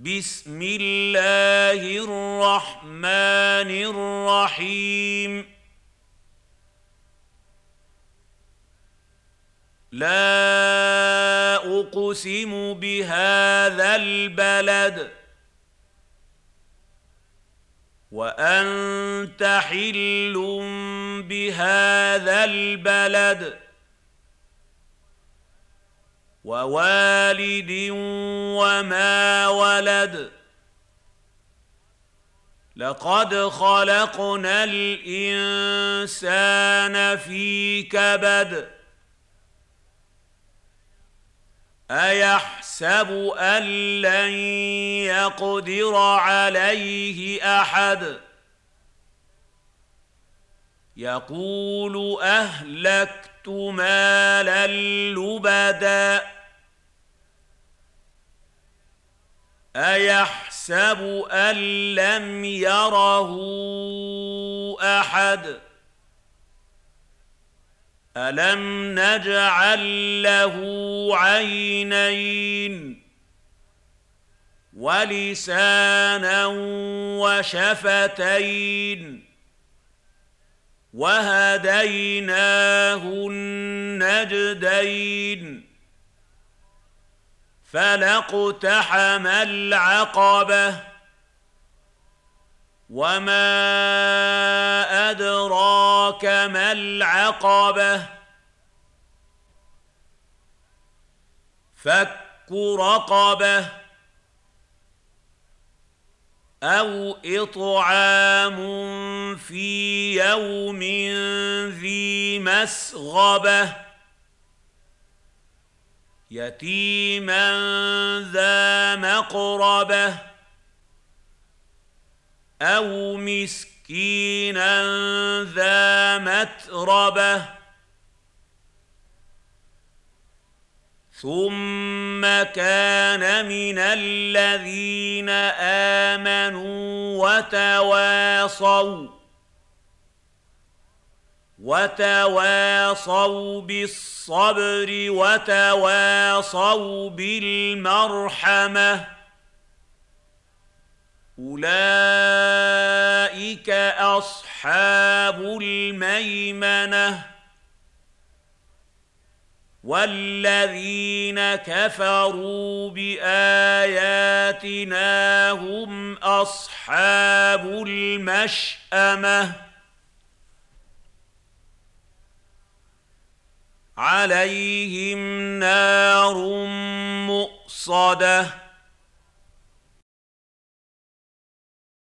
بسم الله الرحمن الرحيم لا أقسم بهذا البلد وأنت حل بهذا البلد ووالد وما ولد لقد خلقنا الإنسان في كبد أيحسب أن لن يقدر عليه أحد يقول أهلكت مالا لبدا أيحسب أن لم يره أحد ألم نجعل له عينين ولسانا وشفتين وهديناه النجدين فلاقتحم العقبة وما أدراك ما العقبة فك رقبة أو إطعام في يوم ذي مسغبة يتيما ذا مقربة أو مسكينا ذا متربة ثم كان من الذين آمنوا وتواصوا بالصبر وتواصوا بالمرحمة أولئك أصحاب الميمنة والذين كفروا بآياتنا هم أصحاب المشأمة عليهم نار مؤصدة